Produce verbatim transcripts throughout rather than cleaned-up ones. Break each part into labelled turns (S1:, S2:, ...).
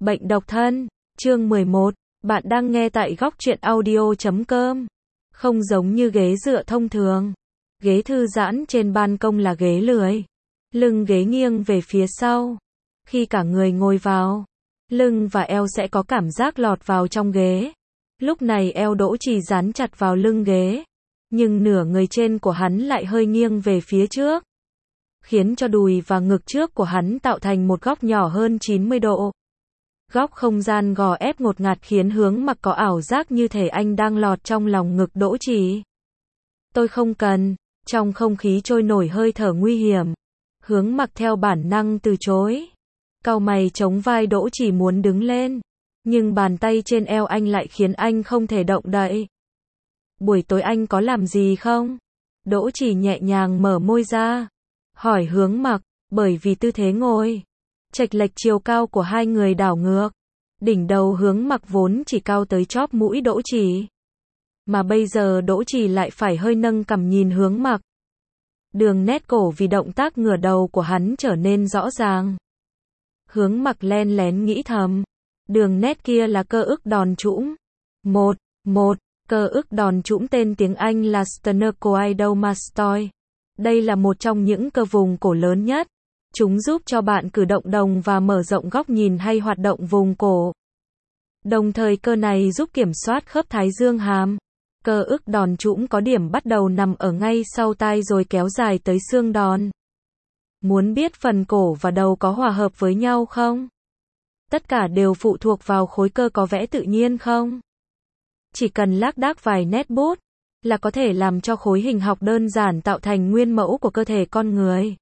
S1: Bệnh độc thân, chương mười một, bạn đang nghe tại góc truyện audio chấm com. Không giống như ghế dựa thông thường. Ghế thư giãn trên ban công là ghế lười. Lưng ghế nghiêng về phía sau. Khi cả người ngồi vào, lưng và eo sẽ có cảm giác lọt vào trong ghế. Lúc này eo Đỗ Trì dán chặt vào lưng ghế, nhưng nửa người trên của hắn lại hơi nghiêng về phía trước, khiến cho đùi và ngực trước của hắn tạo thành một góc nhỏ hơn chín mươi độ. Góc không gian gò ép ngột ngạt khiến Hướng Mặc có ảo giác như thể anh đang lọt trong lòng ngực Đỗ Trì. Tôi không cần. Trong không khí trôi nổi hơi thở nguy hiểm, Hướng Mặc theo bản năng từ chối. Cau mày chống vai Đỗ Trì muốn đứng lên, nhưng bàn tay trên eo anh lại khiến anh không thể động đậy. Buổi tối anh có làm gì không? Đỗ Trì nhẹ nhàng mở môi ra, hỏi Hướng Mặc, bởi vì tư thế ngồi chệch lệch chiều cao của hai người đảo ngược. Đỉnh đầu Hướng Mặc vốn chỉ cao tới chóp mũi Đỗ Trì, mà bây giờ Đỗ Trì lại phải hơi nâng cằm nhìn Hướng Mặc. Đường nét cổ vì động tác ngửa đầu của hắn trở nên rõ ràng. Hướng Mặc len lén nghĩ thầm, đường nét kia là cơ ức đòn trũm. Một, một, cơ ức đòn trũm tên tiếng Anh là sternocleidomastoid. Đây là một trong những cơ vùng cổ lớn nhất. Chúng giúp cho bạn cử động đồng và mở rộng góc nhìn hay hoạt động vùng cổ. Đồng thời cơ này giúp kiểm soát khớp thái dương hàm. Cơ ức đòn trũm có điểm bắt đầu nằm ở ngay sau tai rồi kéo dài tới xương đòn. Muốn biết phần cổ và đầu có hòa hợp với nhau không? Tất cả đều phụ thuộc vào khối cơ có vẽ tự nhiên không? Chỉ cần lác đác vài nét bút là có thể làm cho khối hình học đơn giản tạo thành nguyên mẫu của cơ thể con người.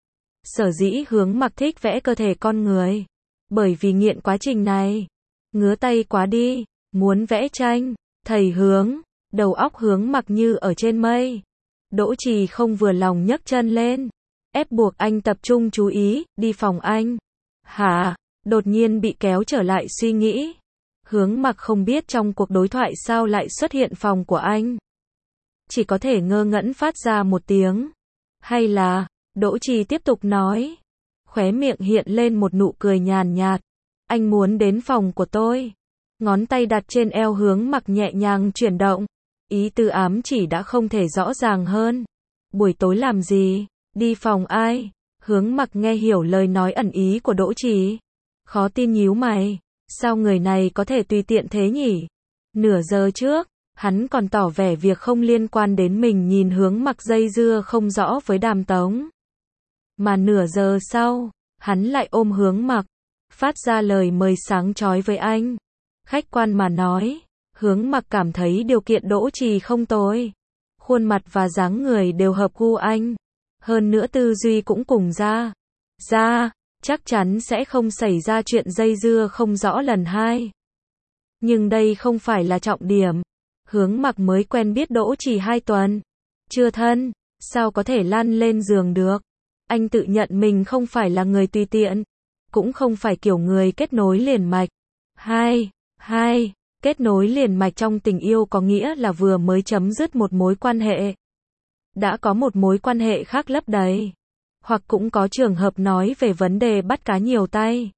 S1: Sở dĩ Hướng Mặc thích vẽ cơ thể con người, bởi vì nghiện quá trình này. Ngứa tay quá đi, muốn vẽ tranh. Thầy Hướng, đầu óc Hướng Mặc như ở trên mây. Đỗ Trì không vừa lòng nhấc chân lên, ép buộc anh tập trung chú ý, đi phòng anh. Hả? Đột nhiên bị kéo trở lại suy nghĩ. Hướng Mặc không biết trong cuộc đối thoại sao lại xuất hiện phòng của anh. Chỉ có thể ngơ ngẩn phát ra một tiếng. Hay là... Đỗ Trì tiếp tục nói, khóe miệng hiện lên một nụ cười nhàn nhạt. Anh muốn đến phòng của tôi. Ngón tay đặt trên eo Hướng Mặc nhẹ nhàng chuyển động. Ý tứ ám chỉ đã không thể rõ ràng hơn. Buổi tối làm gì? Đi phòng ai? Hướng Mặc nghe hiểu lời nói ẩn ý của Đỗ Trì. Khó tin nhíu mày. Sao người này có thể tùy tiện thế nhỉ? Nửa giờ trước, hắn còn tỏ vẻ việc không liên quan đến mình nhìn Hướng Mặc dây dưa không rõ với Đàm Tống. Mà nửa giờ sau, hắn lại ôm Hướng Mặc, phát ra lời mời sáng chói với anh. Khách quan mà nói, Hướng Mặc cảm thấy điều kiện Đỗ Trì không tồi. Khuôn mặt và dáng người đều hợp gu anh. Hơn nữa tư duy cũng cùng ra. Ra, chắc chắn sẽ không xảy ra chuyện dây dưa không rõ lần hai. Nhưng đây không phải là trọng điểm. Hướng Mặc mới quen biết Đỗ Trì hai tuần. Chưa thân, sao có thể lăn lên giường được? Anh tự nhận mình không phải là người tùy tiện, cũng không phải kiểu người kết nối liền mạch. Hai, hai, kết nối liền mạch trong tình yêu có nghĩa là vừa mới chấm dứt một mối quan hệ, đã có một mối quan hệ khác lấp đầy. Hoặc cũng có trường hợp nói về vấn đề bắt cá nhiều tay.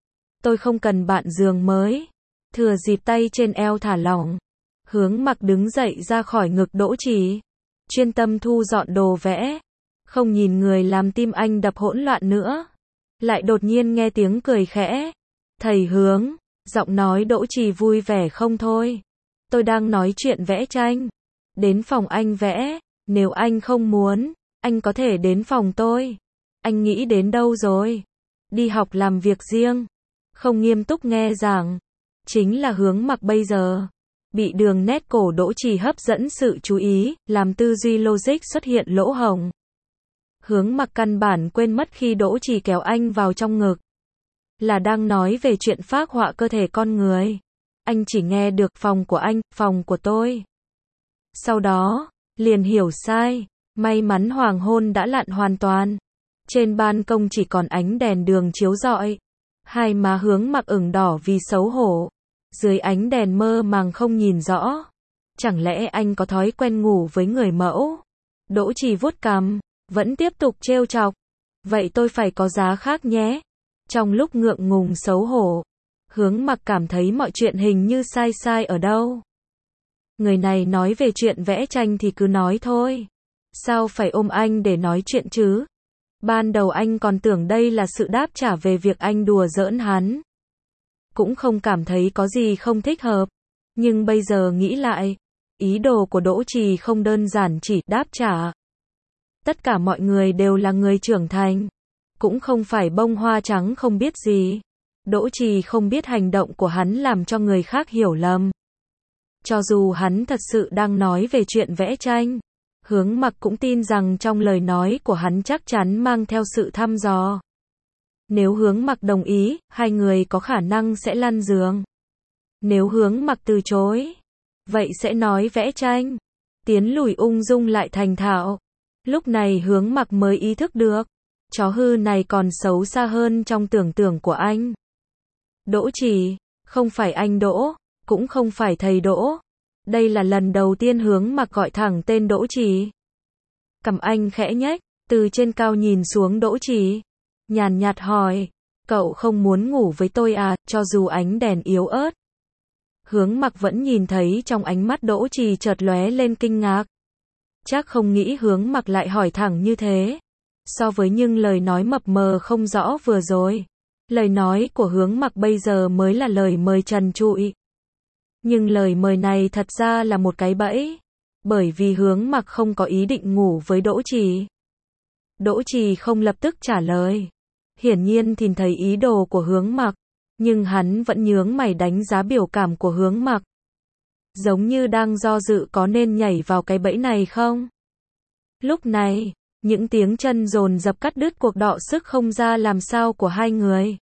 S1: Tôi không cần bạn giường mới. Thừa dịp tay trên eo thả lỏng, Hướng Mặc đứng dậy ra khỏi ngực Đỗ Trì, chuyên tâm thu dọn đồ vẽ. Không nhìn người làm tim anh đập hỗn loạn nữa. Lại đột nhiên nghe tiếng cười khẽ. Thầy Hướng, giọng nói Đỗ Trì vui vẻ không thôi. Tôi đang nói chuyện vẽ tranh. Đến phòng anh vẽ, nếu anh không muốn, anh có thể đến phòng tôi. Anh nghĩ đến đâu rồi? Đi học làm việc riêng. Không nghiêm túc nghe giảng. Chính là Hướng Mặc bây giờ. Bị đường nét cổ Đỗ Trì hấp dẫn sự chú ý, làm tư duy logic xuất hiện lỗ hổng. Hướng Mặc căn bản quên mất khi Đỗ Trì kéo anh vào trong ngực là đang nói về chuyện phác họa cơ thể con người. Anh chỉ nghe được phòng của anh, phòng của tôi. Sau đó, liền hiểu sai. May mắn hoàng hôn đã lặn hoàn toàn. Trên ban công chỉ còn ánh đèn đường chiếu rọi. Hai má Hướng Mặc ửng đỏ vì xấu hổ. Dưới ánh đèn mơ màng không nhìn rõ. Chẳng lẽ anh có thói quen ngủ với người mẫu? Đỗ Trì vuốt cằm, vẫn tiếp tục trêu chọc. Vậy tôi phải có giá khác nhé. Trong lúc ngượng ngùng xấu hổ, Hướng Mặc cảm thấy mọi chuyện hình như sai sai ở đâu. Người này nói về chuyện vẽ tranh thì cứ nói thôi. Sao phải ôm anh để nói chuyện chứ? Ban đầu anh còn tưởng đây là sự đáp trả về việc anh đùa giỡn hắn. Cũng không cảm thấy có gì không thích hợp. Nhưng bây giờ nghĩ lại, ý đồ của Đỗ Trì không đơn giản chỉ đáp trả. Tất cả mọi người đều là người trưởng thành. Cũng không phải bông hoa trắng không biết gì. Đỗ Trì không biết hành động của hắn làm cho người khác hiểu lầm. Cho dù hắn thật sự đang nói về chuyện vẽ tranh, Hướng Mặc cũng tin rằng trong lời nói của hắn chắc chắn mang theo sự thăm dò. Nếu Hướng Mặc đồng ý, hai người có khả năng sẽ lăn giường. Nếu Hướng Mặc từ chối, vậy sẽ nói vẽ tranh. Tiến lùi ung dung lại thành thạo. Lúc này Hướng Mặc mới ý thức được, chó hư này còn xấu xa hơn trong tưởng tượng của anh. Đỗ Trì, không phải anh Đỗ, cũng không phải thầy Đỗ. Đây là lần đầu tiên Hướng Mặc gọi thẳng tên Đỗ Trì. Cằm anh khẽ nhếch, từ trên cao nhìn xuống Đỗ Trì, nhàn nhạt hỏi, cậu không muốn ngủ với tôi à, cho dù ánh đèn yếu ớt. Hướng Mặc vẫn nhìn thấy trong ánh mắt Đỗ Trì chợt lóe lên kinh ngạc. Chắc không nghĩ Hướng Mặc lại hỏi thẳng như thế. So với những lời nói mập mờ không rõ vừa rồi, lời nói của Hướng Mặc bây giờ mới là lời mời trần trụi. Nhưng lời mời này thật ra là một cái bẫy, bởi vì Hướng Mặc không có ý định ngủ với Đỗ Trì. Đỗ Trì không lập tức trả lời. Hiển nhiên thì thấy ý đồ của Hướng Mặc, nhưng hắn vẫn nhướng mày đánh giá biểu cảm của Hướng Mặc. Giống như đang do dự có nên nhảy vào cái bẫy này không? Lúc này, những tiếng chân dồn dập cắt đứt cuộc đọ sức không ra làm sao của hai người.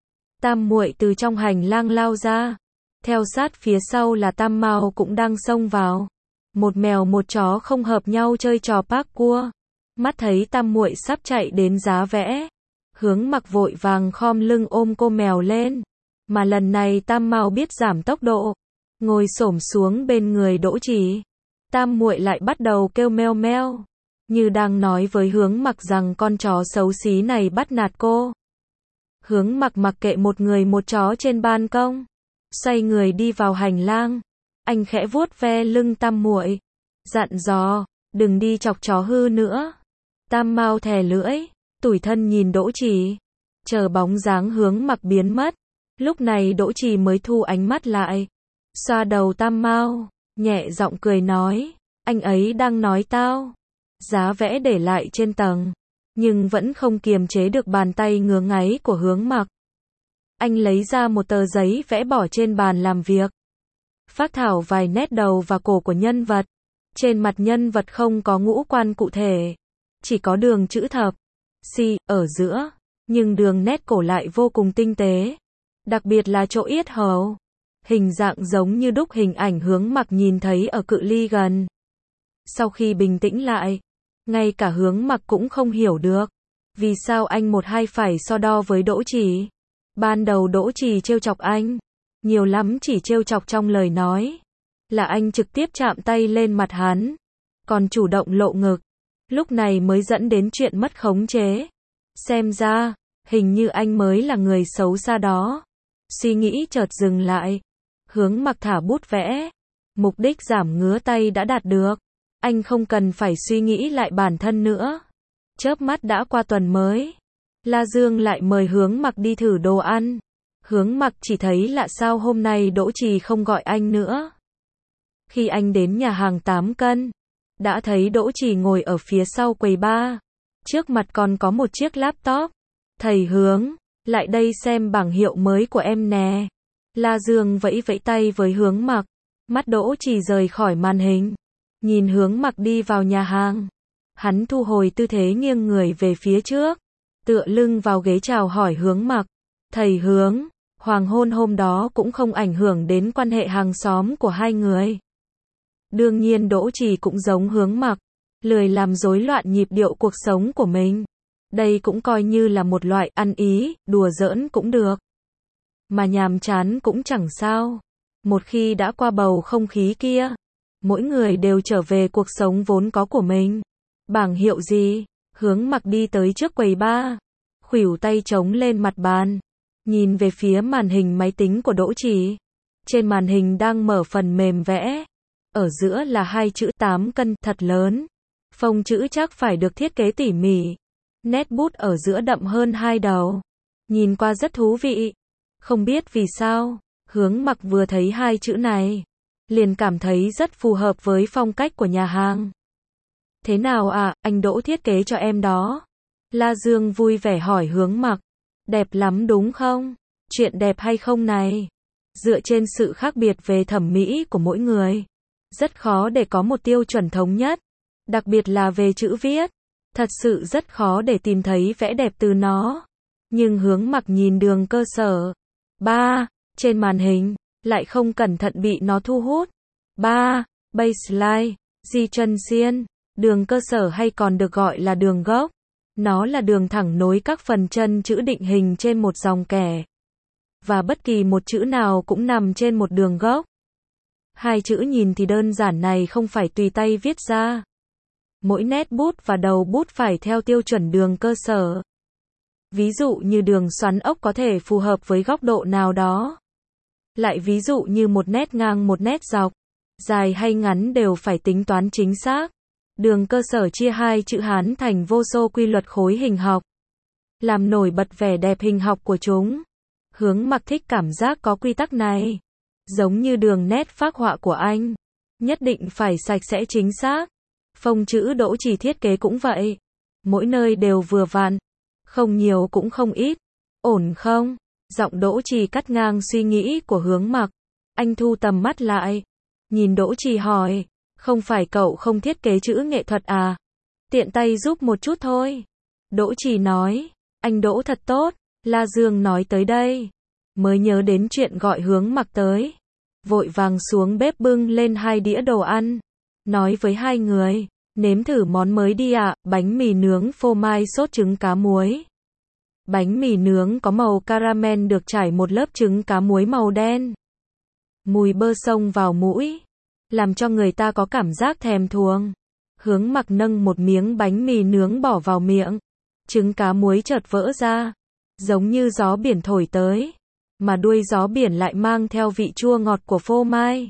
S1: Tam muội từ trong hành lang lao ra. Theo sát phía sau là Tam Mao cũng đang xông vào. Một mèo một chó không hợp nhau chơi trò parkour. Mắt thấy Tam muội sắp chạy đến giá vẽ, Hướng Mặc vội vàng khom lưng ôm cô mèo lên. Mà lần này Tam Mao biết giảm tốc độ, ngồi xổm xuống bên người Đỗ Trì. Tam muội lại bắt đầu kêu meo meo, như đang nói với Hướng Mặc rằng con chó xấu xí này bắt nạt cô. Hướng Mặc mặc kệ một người một chó trên ban công, xoay người đi vào hành lang. Anh khẽ vuốt ve lưng Tam muội, dặn dò, đừng đi chọc chó hư nữa. Tam Mao thè lưỡi, tủi thân nhìn Đỗ Trì, chờ bóng dáng Hướng Mặc biến mất. Lúc này Đỗ Trì mới thu ánh mắt lại, xoa đầu Tam Mao, nhẹ giọng cười nói, anh ấy đang nói tao. Giá vẽ để lại trên tầng, nhưng vẫn không kiềm chế được bàn tay ngứa ngáy của Hướng Mặc. Anh lấy ra một tờ giấy vẽ bỏ trên bàn làm việc, phác thảo vài nét đầu và cổ của nhân vật. Trên mặt nhân vật không có ngũ quan cụ thể, chỉ có đường chữ thập, si, ở giữa, nhưng đường nét cổ lại vô cùng tinh tế, đặc biệt là chỗ yết hầu. Hình dạng giống như đúc hình ảnh Hướng Mặc nhìn thấy ở cự ly gần. Sau khi bình tĩnh lại, ngay cả Hướng Mặc cũng không hiểu được, vì sao anh một hai phải so đo với Đỗ Trì. Ban đầu Đỗ Trì trêu chọc anh, nhiều lắm chỉ trêu chọc trong lời nói, là anh trực tiếp chạm tay lên mặt hắn, còn chủ động lộ ngực, lúc này mới dẫn đến chuyện mất khống chế. Xem ra, hình như anh mới là người xấu xa đó. Suy nghĩ chợt dừng lại, Hướng Mặc thả bút vẽ, mục đích giảm ngứa tay đã đạt được. Anh không cần phải suy nghĩ lại bản thân nữa. Chớp mắt đã qua tuần mới, La Dương lại mời Hướng Mặc đi thử đồ ăn. Hướng Mặc chỉ thấy lạ sao hôm nay Đỗ Trì không gọi anh nữa. Khi anh đến nhà hàng tám cân, đã thấy Đỗ Trì ngồi ở phía sau quầy bar, trước mặt còn có một chiếc laptop. Thầy Hướng, lại đây xem bảng hiệu mới của em nè. La Dương vẫy vẫy tay với Hướng Mặc, mắt Đỗ Trì rời khỏi màn hình, nhìn Hướng Mặc đi vào nhà hàng. Hắn thu hồi tư thế nghiêng người về phía trước, tựa lưng vào ghế chào hỏi Hướng Mặc. Thầy Hướng, hoàng hôn hôm đó cũng không ảnh hưởng đến quan hệ hàng xóm của hai người. Đương nhiên Đỗ Trì cũng giống Hướng Mặc, lười làm rối loạn nhịp điệu cuộc sống của mình. Đây cũng coi như là một loại ăn ý, đùa giỡn cũng được. Mà nhàm chán cũng chẳng sao. Một khi đã qua bầu không khí kia, mỗi người đều trở về cuộc sống vốn có của mình. Bảng hiệu gì? Hướng Mặc đi tới trước quầy bar, khuỷu tay chống lên mặt bàn, nhìn về phía màn hình máy tính của Đỗ Trì. Trên màn hình đang mở phần mềm vẽ. Ở giữa là hai chữ tám cân thật lớn. Phông chữ chắc phải được thiết kế tỉ mỉ. Nét bút ở giữa đậm hơn hai đầu. Nhìn qua rất thú vị. Không biết vì sao, Hướng Mặc vừa thấy hai chữ này, liền cảm thấy rất phù hợp với phong cách của nhà hàng. Thế nào ạ, à, anh Đỗ thiết kế cho em đó? La Dương vui vẻ hỏi Hướng Mặc. Đẹp lắm đúng không? Chuyện đẹp hay không này? Dựa trên sự khác biệt về thẩm mỹ của mỗi người, rất khó để có một tiêu chuẩn thống nhất. Đặc biệt là về chữ viết. Thật sự rất khó để tìm thấy vẻ đẹp từ nó. Nhưng Hướng Mặc nhìn đường cơ sở. ba. Trên màn hình, lại không cẩn thận bị nó thu hút. ba. Baseline, di chân xiên. Đường cơ sở hay còn được gọi là đường gốc. Nó là đường thẳng nối các phần chân chữ định hình trên một dòng kẻ. Và bất kỳ một chữ nào cũng nằm trên một đường gốc. Hai chữ nhìn thì đơn giản này không phải tùy tay viết ra. Mỗi nét bút và đầu bút phải theo tiêu chuẩn đường cơ sở. Ví dụ như đường xoắn ốc có thể phù hợp với góc độ nào đó. Lại ví dụ như một nét ngang một nét dọc, dài hay ngắn đều phải tính toán chính xác. Đường cơ sở chia hai chữ Hán thành vô số quy luật khối hình học, làm nổi bật vẻ đẹp hình học của chúng. Hướng Mặc thích cảm giác có quy tắc này. Giống như đường nét phác họa của anh, nhất định phải sạch sẽ chính xác. Phông chữ Đỗ Trì thiết kế cũng vậy. Mỗi nơi đều vừa vặn, không nhiều cũng không ít. Ổn không? Giọng Đỗ Trì cắt ngang suy nghĩ của Hướng Mặc. Anh thu tầm mắt lại, nhìn Đỗ Trì hỏi, không phải cậu không thiết kế chữ nghệ thuật à? Tiện tay giúp một chút thôi. Đỗ Trì nói, anh Đỗ thật tốt. La Dương nói tới đây, mới nhớ đến chuyện gọi Hướng Mặc tới. Vội vàng xuống bếp bưng lên hai đĩa đồ ăn. Nói với hai người, nếm thử món mới đi ạ, à, bánh mì nướng phô mai sốt trứng cá muối. Bánh mì nướng có màu caramel được trải một lớp trứng cá muối màu đen. Mùi bơ xông vào mũi, làm cho người ta có cảm giác thèm thuồng. Hướng Mặc nâng một miếng bánh mì nướng bỏ vào miệng. Trứng cá muối chợt vỡ ra, giống như gió biển thổi tới, mà đuôi gió biển lại mang theo vị chua ngọt của phô mai,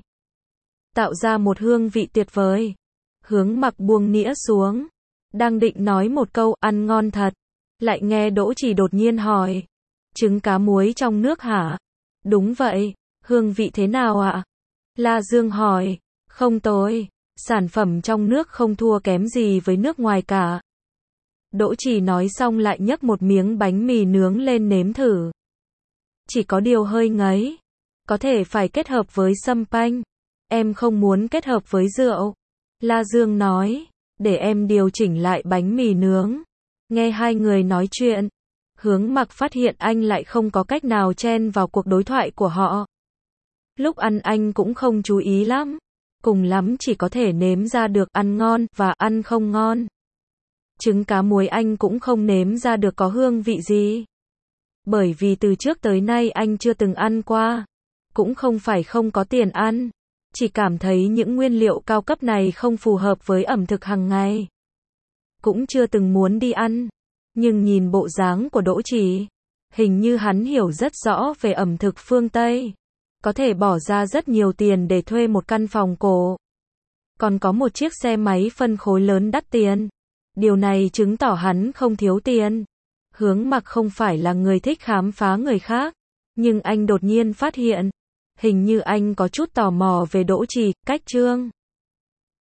S1: tạo ra một hương vị tuyệt vời. Hướng Mặc buông nĩa xuống, đang định nói một câu ăn ngon thật, lại nghe Đỗ Trì đột nhiên hỏi, trứng cá muối trong nước hả? Đúng vậy, hương vị thế nào ạ? La Dương hỏi, không tồi, sản phẩm trong nước không thua kém gì với nước ngoài cả. Đỗ Trì nói xong lại nhấc một miếng bánh mì nướng lên nếm thử. Chỉ có điều hơi ngấy, có thể phải kết hợp với sâm panh. Em không muốn kết hợp với rượu. La Dương nói, để em điều chỉnh lại bánh mì nướng. Nghe hai người nói chuyện, Hướng Mặc phát hiện anh lại không có cách nào chen vào cuộc đối thoại của họ. Lúc ăn anh cũng không chú ý lắm, cùng lắm chỉ có thể nếm ra được ăn ngon và ăn không ngon. Trứng cá muối anh cũng không nếm ra được có hương vị gì. Bởi vì từ trước tới nay anh chưa từng ăn qua. Cũng không phải không có tiền ăn, chỉ cảm thấy những nguyên liệu cao cấp này không phù hợp với ẩm thực hàng ngày. Cũng chưa từng muốn đi ăn. Nhưng nhìn bộ dáng của Đỗ Trì, hình như hắn hiểu rất rõ về ẩm thực phương Tây. Có thể bỏ ra rất nhiều tiền để thuê một căn phòng cổ. Còn có một chiếc xe máy phân khối lớn đắt tiền. Điều này chứng tỏ hắn không thiếu tiền. Hướng Mặc không phải là người thích khám phá người khác, nhưng anh đột nhiên phát hiện, hình như anh có chút tò mò về Đỗ Trì, cách trương.